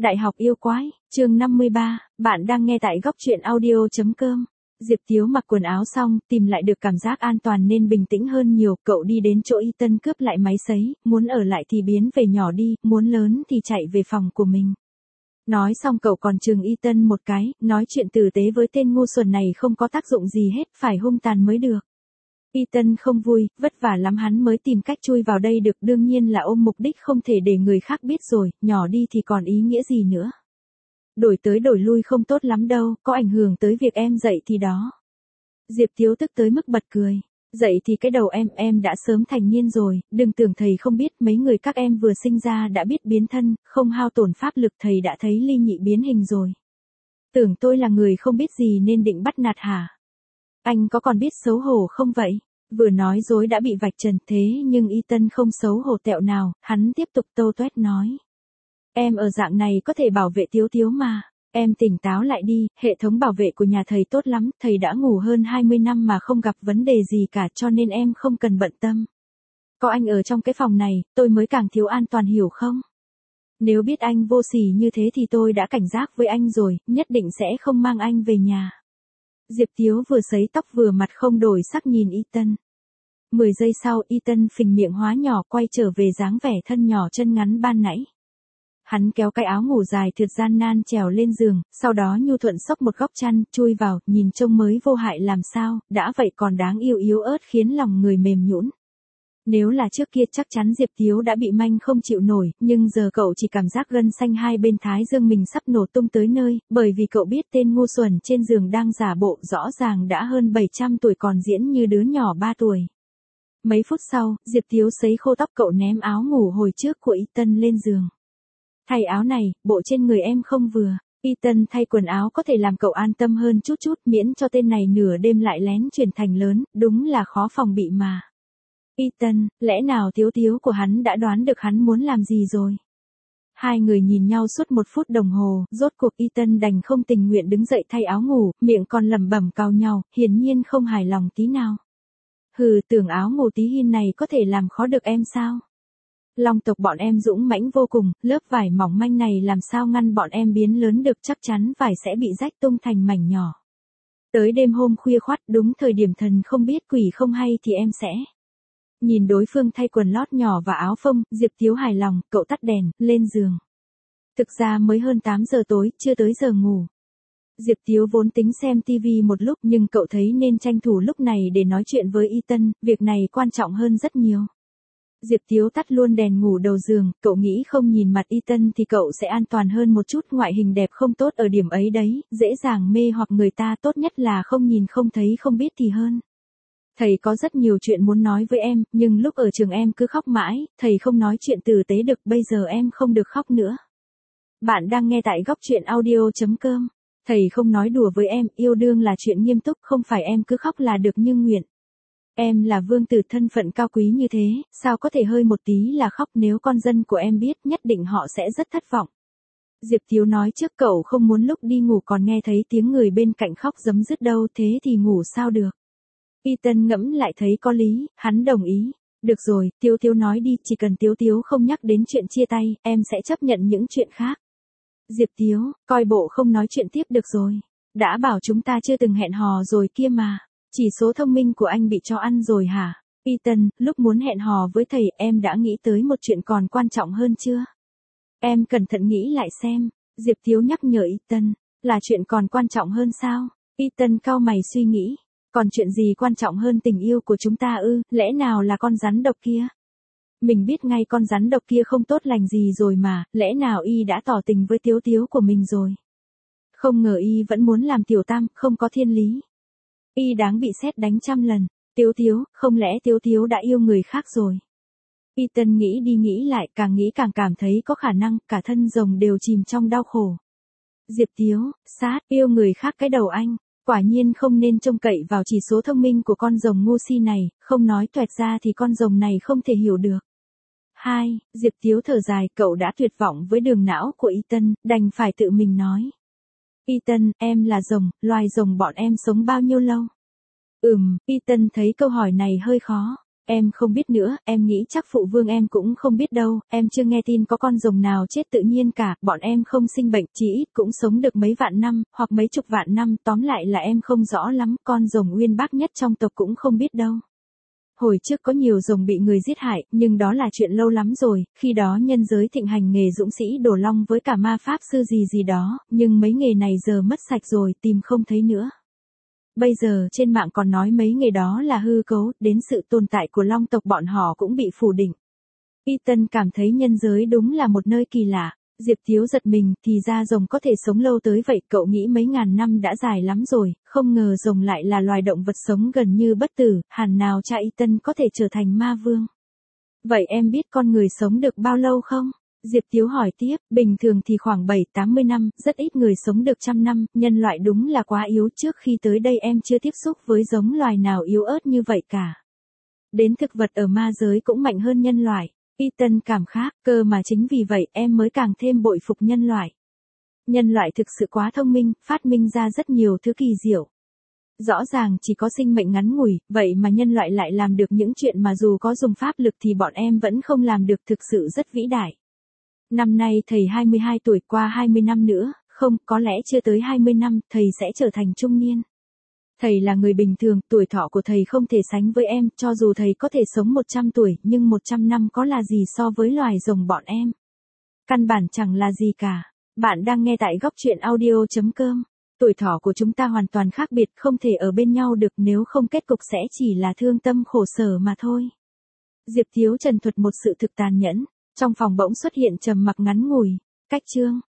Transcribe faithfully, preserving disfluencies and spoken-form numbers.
Đại học yêu quái, chương năm mươi ba, bạn đang nghe tại góc truyện audio.com. Diệp Tiếu mặc quần áo xong, tìm lại được cảm giác an toàn nên bình tĩnh hơn nhiều, cậu đi đến chỗ Y Tân cướp lại máy sấy, muốn ở lại thì biến về nhỏ đi, muốn lớn thì chạy về phòng của mình. Nói xong cậu còn chừng Y Tân một cái, nói chuyện tử tế với tên ngu xuẩn này không có tác dụng gì hết, phải hung tàn mới được. Y Tân không vui, vất vả lắm hắn mới tìm cách chui vào đây được, đương nhiên là ôm mục đích không thể để người khác biết rồi, nhỏ đi thì còn ý nghĩa gì nữa. Đổi tới đổi lui không tốt lắm đâu, có ảnh hưởng tới việc em dậy thì đó. Diệp Tiếu tức tới mức bật cười. Dậy thì cái đầu em, em đã sớm thành niên rồi, đừng tưởng thầy không biết, mấy người các em vừa sinh ra đã biết biến thân, không hao tổn pháp lực, thầy đã thấy ly nhị biến hình rồi. Tưởng tôi là người không biết gì nên định bắt nạt hả? Anh có còn biết xấu hổ không vậy? Vừa nói dối đã bị vạch trần, thế nhưng Y Tân không xấu hổ tẹo nào, hắn tiếp tục tâu toét nói. Em ở dạng này có thể bảo vệ Tiếu Tiếu mà. Em tỉnh táo lại đi, hệ thống bảo vệ của nhà thầy tốt lắm, thầy đã ngủ hơn hai mươi năm mà không gặp vấn đề gì cả, cho nên em không cần bận tâm. Có anh ở trong cái phòng này, tôi mới càng thiếu an toàn, hiểu không? Nếu biết anh vô sỉ như thế thì tôi đã cảnh giác với anh rồi, nhất định sẽ không mang anh về nhà. Diệp Tiếu vừa sấy tóc vừa mặt không đổi sắc nhìn Y Tân. Mười giây sau, Y Tân phình miệng hóa nhỏ quay trở về dáng vẻ thân nhỏ chân ngắn ban nãy. Hắn kéo cái áo ngủ dài thượt gian nan trèo lên giường, sau đó nhu thuận xốc một góc chăn, chui vào, nhìn trông mới vô hại làm sao, đã vậy còn đáng yêu yếu ớt khiến lòng người mềm nhũn. Nếu là trước kia chắc chắn Diệp Tiếu đã bị manh không chịu nổi, nhưng giờ cậu chỉ cảm giác gân xanh hai bên thái dương mình sắp nổ tung tới nơi, bởi vì cậu biết tên ngu xuẩn trên giường đang giả bộ, rõ ràng đã hơn bảy trăm tuổi còn diễn như đứa nhỏ ba tuổi. Mấy phút sau, Diệp Tiếu sấy khô tóc cậu ném áo ngủ hồi trước của Y Tân lên giường. Thay áo này, bộ trên người em không vừa. Y Tân thay quần áo có thể làm cậu an tâm hơn chút chút, miễn cho tên này nửa đêm lại lén chuyển thành lớn, đúng là khó phòng bị mà. Y Tân, lẽ nào Tiếu Tiếu của hắn đã đoán được hắn muốn làm gì rồi? Hai người nhìn nhau suốt một phút đồng hồ, rốt cuộc Y Tân đành không tình nguyện đứng dậy thay áo ngủ, miệng còn lẩm bẩm cau nhau, hiển nhiên không hài lòng tí nào. Hừ, tưởng áo ngủ tí hin này có thể làm khó được em sao? Long tộc bọn em dũng mãnh vô cùng, lớp vải mỏng manh này làm sao ngăn bọn em biến lớn được, chắc chắn vải sẽ bị rách tung thành mảnh nhỏ. Tới đêm hôm khuya khoắt, đúng thời điểm thần không biết quỷ không hay thì em sẽ. Nhìn đối phương thay quần lót nhỏ và áo phông, Diệp Tiếu hài lòng, cậu tắt đèn, lên giường. Thực ra mới hơn tám giờ tối, chưa tới giờ ngủ. Diệp Tiếu vốn tính xem tivi một lúc nhưng cậu thấy nên tranh thủ lúc này để nói chuyện với Y Tân, việc này quan trọng hơn rất nhiều. Diệp Tiếu tắt luôn đèn ngủ đầu giường, cậu nghĩ không nhìn mặt Y Tân thì cậu sẽ an toàn hơn một chút, ngoại hình đẹp không tốt ở điểm ấy đấy, dễ dàng mê hoặc người ta, tốt nhất là không nhìn không thấy không biết thì hơn. Thầy có rất nhiều chuyện muốn nói với em, nhưng lúc ở trường em cứ khóc mãi, thầy không nói chuyện tử tế được, bây giờ em không được khóc nữa. Bạn đang nghe tại góc truyện audio.com. Thầy không nói đùa với em, yêu đương là chuyện nghiêm túc, không phải em cứ khóc là được như nguyện. Em là vương tử thân phận cao quý như thế, sao có thể hơi một tí là khóc, nếu con dân của em biết nhất định họ sẽ rất thất vọng. Diệp Tiếu nói trước cậu không muốn lúc đi ngủ còn nghe thấy tiếng người bên cạnh khóc rấm rứt đâu, thế thì ngủ sao được. Y Tân ngẫm lại thấy có lý, hắn đồng ý. Được rồi, Tiếu Tiếu nói đi, chỉ cần Tiếu Tiếu không nhắc đến chuyện chia tay, em sẽ chấp nhận những chuyện khác. Diệp Tiếu, coi bộ không nói chuyện tiếp được rồi. Đã bảo chúng ta chưa từng hẹn hò rồi kia mà. Chỉ số thông minh của anh bị cho ăn rồi hả? Y Tân, lúc muốn hẹn hò với thầy em đã nghĩ tới một chuyện còn quan trọng hơn chưa? Em cẩn thận nghĩ lại xem. Diệp Tiếu nhắc nhở Y Tân, là chuyện còn quan trọng hơn sao? Y Tân cau mày suy nghĩ. Còn chuyện gì quan trọng hơn tình yêu của chúng ta ư, lẽ nào là con rắn độc kia? Mình biết ngay con rắn độc kia không tốt lành gì rồi mà, lẽ nào Y đã tỏ tình với Tiếu Tiếu của mình rồi? Không ngờ Y vẫn muốn làm tiểu tam, không có thiên lý. Y đáng bị sét đánh trăm lần. Tiếu Tiếu, không lẽ Tiếu Tiếu đã yêu người khác rồi? Y Tân nghĩ đi nghĩ lại, càng nghĩ càng cảm thấy có khả năng, cả thân rồng đều chìm trong đau khổ. Diệp Tiếu, sát, yêu người khác cái đầu anh, quả nhiên không nên trông cậy vào chỉ số thông minh của con rồng ngu si này, không nói toẹt ra thì con rồng này không thể hiểu được. Hai, Diệp Tiếu thở dài, cậu đã tuyệt vọng với đường não của Y Tân, đành phải tự mình nói. Y Tân, em là rồng, loài rồng bọn em sống bao nhiêu lâu? Ừm, Y Tân thấy câu hỏi này hơi khó. Em không biết nữa, em nghĩ chắc phụ vương em cũng không biết đâu, em chưa nghe tin có con rồng nào chết tự nhiên cả, bọn em không sinh bệnh, chỉ ít cũng sống được mấy vạn năm, hoặc mấy chục vạn năm, tóm lại là em không rõ lắm, con rồng uyên bác nhất trong tộc cũng không biết đâu. Hồi trước có nhiều rồng bị người giết hại, nhưng đó là chuyện lâu lắm rồi, khi đó nhân giới thịnh hành nghề dũng sĩ đổ long với cả ma pháp sư gì gì đó, nhưng mấy nghề này giờ mất sạch rồi, tìm không thấy nữa. Bây giờ trên mạng còn nói mấy nghề đó là hư cấu, đến sự tồn tại của long tộc bọn họ cũng bị phủ định. Ethan cảm thấy nhân giới đúng là một nơi kỳ lạ. Diệp Thiếu giật mình, thì ra rồng có thể sống lâu tới vậy, cậu nghĩ mấy ngàn năm đã dài lắm rồi, không ngờ rồng lại là loài động vật sống gần như bất tử, hẳn nào cha Ethan có thể trở thành ma vương. Vậy em biết con người sống được bao lâu không? Diệp Thiếu hỏi tiếp, bình thường thì khoảng bảy tám mươi năm, rất ít người sống được trăm năm, nhân loại đúng là quá yếu, trước khi tới đây em chưa tiếp xúc với giống loài nào yếu ớt như vậy cả. Đến thực vật ở ma giới cũng mạnh hơn nhân loại. Ethan cảm khác, cơ mà chính vì vậy em mới càng thêm bội phục nhân loại. Nhân loại thực sự quá thông minh, phát minh ra rất nhiều thứ kỳ diệu. Rõ ràng chỉ có sinh mệnh ngắn ngủi, vậy mà nhân loại lại làm được những chuyện mà dù có dùng pháp lực thì bọn em vẫn không làm được, thực sự rất vĩ đại. Năm nay thầy hai mươi hai tuổi, qua hai mươi năm nữa, không, có lẽ chưa tới hai mươi năm, thầy sẽ trở thành trung niên. Thầy là người bình thường, tuổi thọ của thầy không thể sánh với em, cho dù thầy có thể sống một trăm tuổi, nhưng một trăm năm có là gì so với loài rồng bọn em. Căn bản chẳng là gì cả. Bạn đang nghe tại góc truyện audio chấm com. Tuổi thọ của chúng ta hoàn toàn khác biệt, không thể ở bên nhau được, nếu không kết cục sẽ chỉ là thương tâm khổ sở mà thôi. Diệp Thiếu trần thuật một sự thực tàn nhẫn, trong phòng bỗng xuất hiện trầm mặc ngắn ngủi. Cách chương